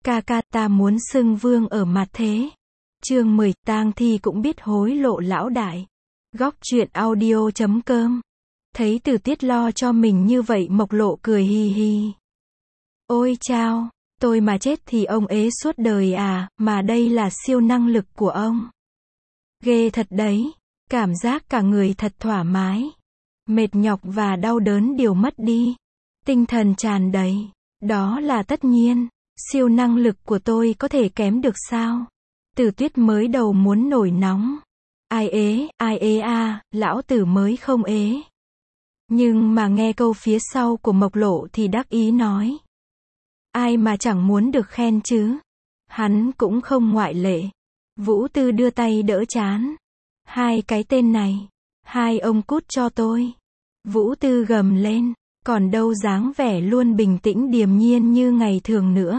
Ca ca, ta muốn xưng vương ở mặt thế. Chương 10, tang thi cũng biết hối lộ lão đại. Góc truyện audio.com. Thấy Từ Tiết lo cho mình như vậy, Mộc Lộ cười hi hi. Ôi chao, tôi mà chết thì ông ế suốt đời à, mà đây là siêu năng lực của ông. Ghê thật đấy, cảm giác cả người thật thoải mái. Mệt nhọc và đau đớn đều mất đi. Tinh thần tràn đầy, đó là tất nhiên. Siêu năng lực của tôi có thể kém được sao? Từ Tuyết mới đầu muốn nổi nóng. Ai ế à, lão tử mới không ế. Nhưng mà nghe câu phía sau của Mộc Lộ thì đắc ý nói. Ai mà chẳng muốn được khen chứ? Hắn cũng không ngoại lệ. Vũ Tư đưa tay đỡ trán. Hai cái tên này, hai ông cút cho tôi. Vũ Tư gầm lên, còn đâu dáng vẻ luôn bình tĩnh điềm nhiên như ngày thường nữa.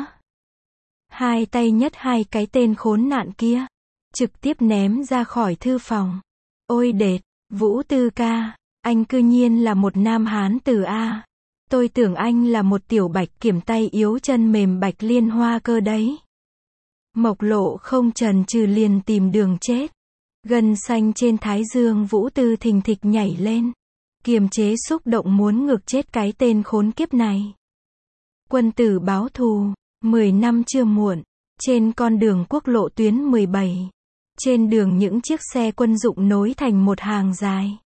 Hai tay nhấc hai cái tên khốn nạn kia, trực tiếp ném ra khỏi thư phòng. Ôi đệt, Vũ Tư ca, anh cư nhiên là một nam hán tử a. Tôi tưởng anh là một tiểu bạch kiểm tay yếu chân mềm bạch liên hoa cơ đấy. Mộc Lộ không chần chừ liền tìm đường chết. Gân xanh trên thái dương Vũ Tư thình thịch nhảy lên. Kiềm chế xúc động muốn ngược chết cái tên khốn kiếp này. Quân tử báo thù, 10 năm chưa muộn. Trên con đường quốc lộ tuyến 17. Trên đường những chiếc xe quân dụng nối thành một hàng dài.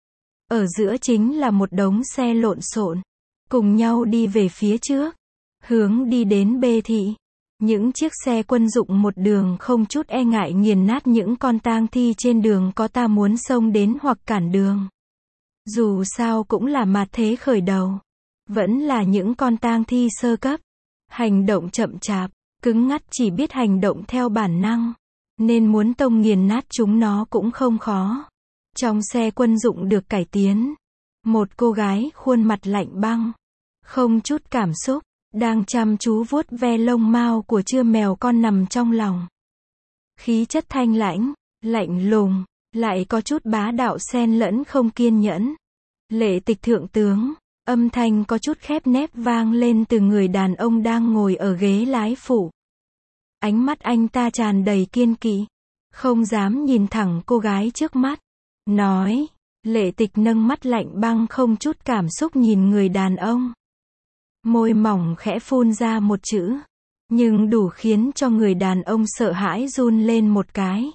Ở giữa chính là một đống xe lộn xộn, cùng nhau đi về phía trước, hướng đi đến Bê thị. Những chiếc xe quân dụng một đường không chút e ngại nghiền nát những con tang thi trên đường có ta muốn xông đến hoặc cản đường. Dù sao cũng là mặt thế khởi đầu, vẫn là những con tang thi sơ cấp, hành động chậm chạp, cứng ngắc, chỉ biết hành động theo bản năng, nên muốn tông nghiền nát chúng nó cũng không khó. Trong xe quân dụng được cải tiến, một cô gái khuôn mặt lạnh băng, không chút cảm xúc, đang chăm chú vuốt ve lông mao của trưa mèo con nằm trong lòng. Khí chất thanh lãnh, lạnh lùng, lại có chút bá đạo xen lẫn không kiên nhẫn. Lệ Tịch thượng tướng, âm thanh có chút khép nép vang lên từ người đàn ông đang ngồi ở ghế lái phụ. Ánh mắt anh ta tràn đầy kiên kỵ, không dám nhìn thẳng cô gái trước mắt. Nói, Lệ Tịch nâng mắt lạnh băng không chút cảm xúc nhìn người đàn ông. Môi mỏng khẽ phun ra một chữ, nhưng đủ khiến cho người đàn ông sợ hãi run lên một cái.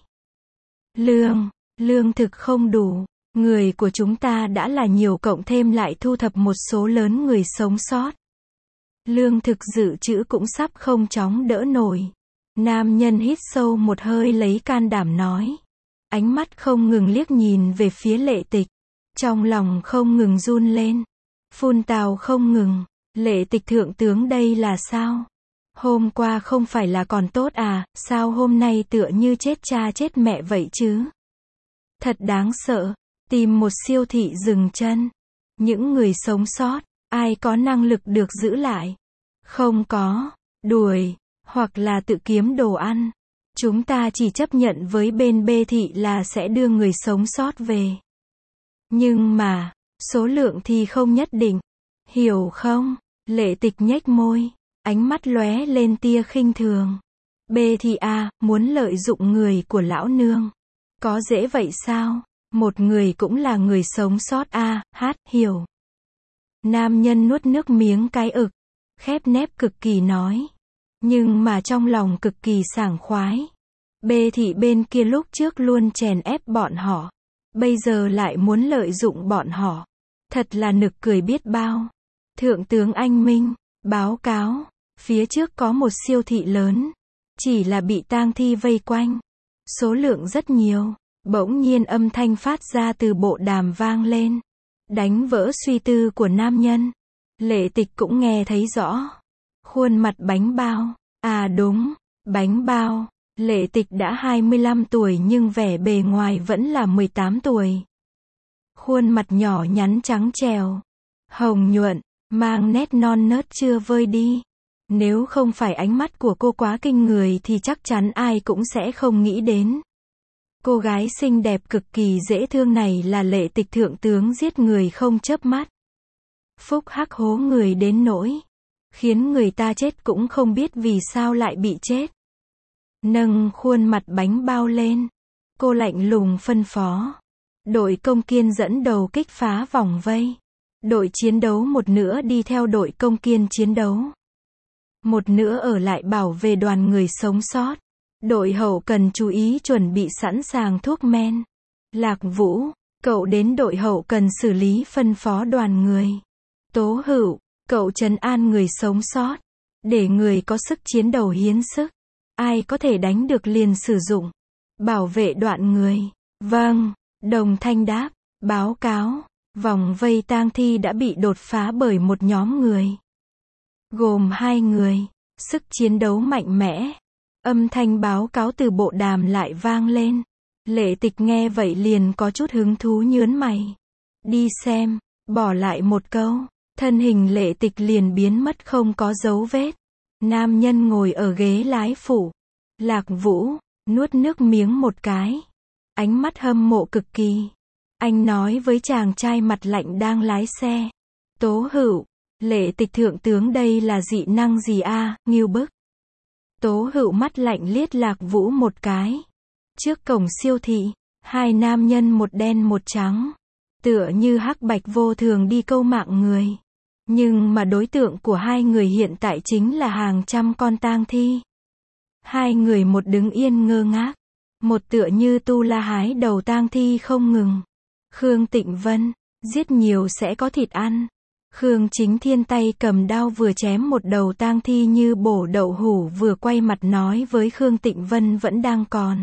Lương thực không đủ, người của chúng ta đã là nhiều cộng thêm lại thu thập một số lớn người sống sót. Lương thực dự trữ cũng sắp không chóng đỡ nổi. Nam nhân hít sâu một hơi lấy can đảm nói. Ánh mắt không ngừng liếc nhìn về phía Lệ Tịch. Trong lòng không ngừng run lên. Phun tào không ngừng. Lệ Tịch thượng tướng đây là sao? Hôm qua không phải là còn tốt à, sao hôm nay tựa như chết cha chết mẹ vậy chứ? Thật đáng sợ. Tìm một siêu thị dừng chân. Những người sống sót, ai có năng lực được giữ lại? Không có. Đuổi, hoặc là tự kiếm đồ ăn. Chúng ta chỉ chấp nhận với bên Bê thị là sẽ đưa người sống sót về. Nhưng mà, số lượng thì không nhất định. Hiểu không? Lệ Tịch nhếch môi, ánh mắt lóe lên tia khinh thường. Bê thị à, muốn lợi dụng người của lão nương. Có dễ vậy sao? Một người cũng là người sống sót à, hiểu. Nam nhân nuốt nước miếng cái ực, khép nép cực kỳ nói. Nhưng mà trong lòng cực kỳ sảng khoái. Bê thị bên kia lúc trước luôn chèn ép bọn họ, bây giờ lại muốn lợi dụng bọn họ. Thật là nực cười biết bao. Thượng tướng anh minh, báo cáo, phía trước có một siêu thị lớn, chỉ là bị tang thi vây quanh. Số lượng rất nhiều. Bỗng nhiên âm thanh phát ra từ bộ đàm vang lên, đánh vỡ suy tư của nam nhân. Lệ Tịch cũng nghe thấy rõ. Khuôn mặt bánh bao. À đúng, bánh bao. Lệ Tịch đã 25 tuổi nhưng vẻ bề ngoài vẫn là 18 tuổi. Khuôn mặt nhỏ nhắn trắng trèo, hồng nhuận, mang nét non nớt chưa vơi đi. Nếu không phải ánh mắt của cô quá kinh người thì chắc chắn ai cũng sẽ không nghĩ đến. Cô gái xinh đẹp cực kỳ dễ thương này là Lệ Tịch thượng tướng giết người không chớp mắt. Phúc hắc hố người đến nỗi khiến người ta chết cũng không biết vì sao lại bị chết. Nâng khuôn mặt bánh bao lên, cô lạnh lùng phân phó. Đội công kiên dẫn đầu kích phá vòng vây. Đội chiến đấu một nửa đi theo đội công kiên chiến đấu. Một nửa ở lại bảo vệ đoàn người sống sót. Đội hậu cần chú ý chuẩn bị sẵn sàng thuốc men. Lạc Vũ, cậu đến đội hậu cần xử lý phân phó đoàn người. Tố Hữu, cậu trấn an người sống sót. Để người có sức chiến đầu hiến sức. Ai có thể đánh được liền sử dụng. Bảo vệ đoạn người. Vâng, đồng thanh đáp. Báo cáo, vòng vây tang thi đã bị đột phá bởi một nhóm người. Gồm 2 người. Sức chiến đấu mạnh mẽ. Âm thanh báo cáo từ bộ đàm lại vang lên. Lệ Tịch nghe vậy liền có chút hứng thú nhớn mày. Đi xem, bỏ lại một câu. Thân hình Lệ Tịch liền biến mất không có dấu vết. Nam nhân ngồi ở ghế lái phụ. Lạc Vũ, nuốt nước miếng một cái. Ánh mắt hâm mộ cực kỳ. Anh nói với chàng trai mặt lạnh đang lái xe. Tố Hữu, Lệ Tịch thượng tướng đây là dị năng gì a, ngưu bức. Tố Hữu mắt lạnh liếc Lạc Vũ một cái. Trước cổng siêu thị, 2 nam nhân một đen một trắng. Tựa như hắc bạch vô thường đi câu mạng người. Nhưng mà đối tượng của 2 người hiện tại chính là hàng trăm con tang thi. 2 người một đứng yên ngơ ngác. Một tựa như tu la hái đầu tang thi không ngừng. Khương Tịnh Vân, giết nhiều sẽ có thịt ăn. Khương Chính Thiên tay cầm đao vừa chém một đầu tang thi như bổ đậu hủ vừa quay mặt nói với Khương Tịnh Vân vẫn đang còn.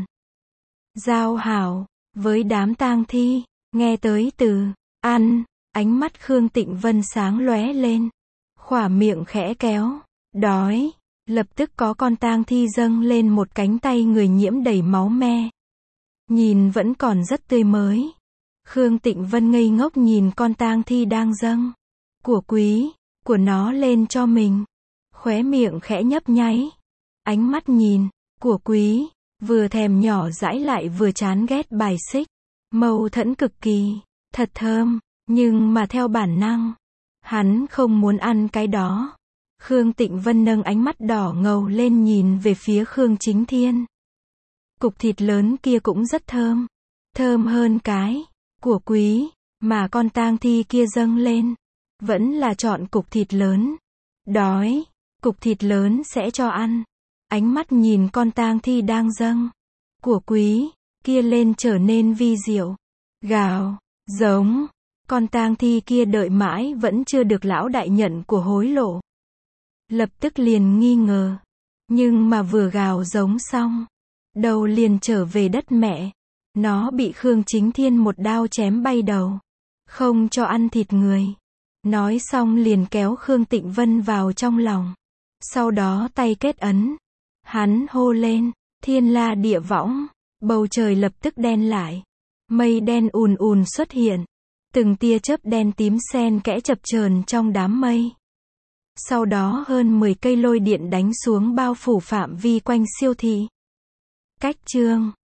Giao hảo, với đám tang thi, nghe tới từ, ăn, ánh mắt Khương Tịnh Vân sáng lóe lên. Khỏa miệng khẽ kéo, đói, lập tức có con tang thi dâng lên một cánh tay người nhiễm đầy máu me. Nhìn vẫn còn rất tươi mới. Khương Tịnh Vân ngây ngốc nhìn con tang thi đang dâng. Của quý, của nó lên cho mình. Khóe miệng khẽ nhấp nháy. Ánh mắt nhìn, của quý, vừa thèm nhỏ dãi lại vừa chán ghét bài xích. Mâu thuẫn cực kỳ, thật thơm, nhưng mà theo bản năng, hắn không muốn ăn cái đó. Khương Tịnh Vân nâng ánh mắt đỏ ngầu lên nhìn về phía Khương Chính Thiên. Cục thịt lớn kia cũng rất thơm. Thơm hơn cái của quý mà con tang thi kia dâng lên. Vẫn là chọn cục thịt lớn. Đói, cục thịt lớn sẽ cho ăn. Ánh mắt nhìn con tang thi đang dâng của quý kia lên trở nên vi diệu. Gào, giống. Con tang thi kia đợi mãi vẫn chưa được lão đại nhận của hối lộ. Lập tức liền nghi ngờ. Nhưng mà vừa gào giống xong, đầu liền trở về đất mẹ. Nó bị Khương Chính Thiên một đao chém bay đầu. Không cho ăn thịt người. Nói xong liền kéo Khương Tịnh Vân vào trong lòng. Sau đó tay kết ấn. Hắn hô lên, thiên la địa võng. Bầu trời lập tức đen lại. Mây đen ùn ùn xuất hiện. Từng tia chớp đen tím xen kẽ chập chờn trong đám mây. Sau đó hơn 10 cây lôi điện đánh xuống bao phủ phạm vi quanh siêu thị. Cách chương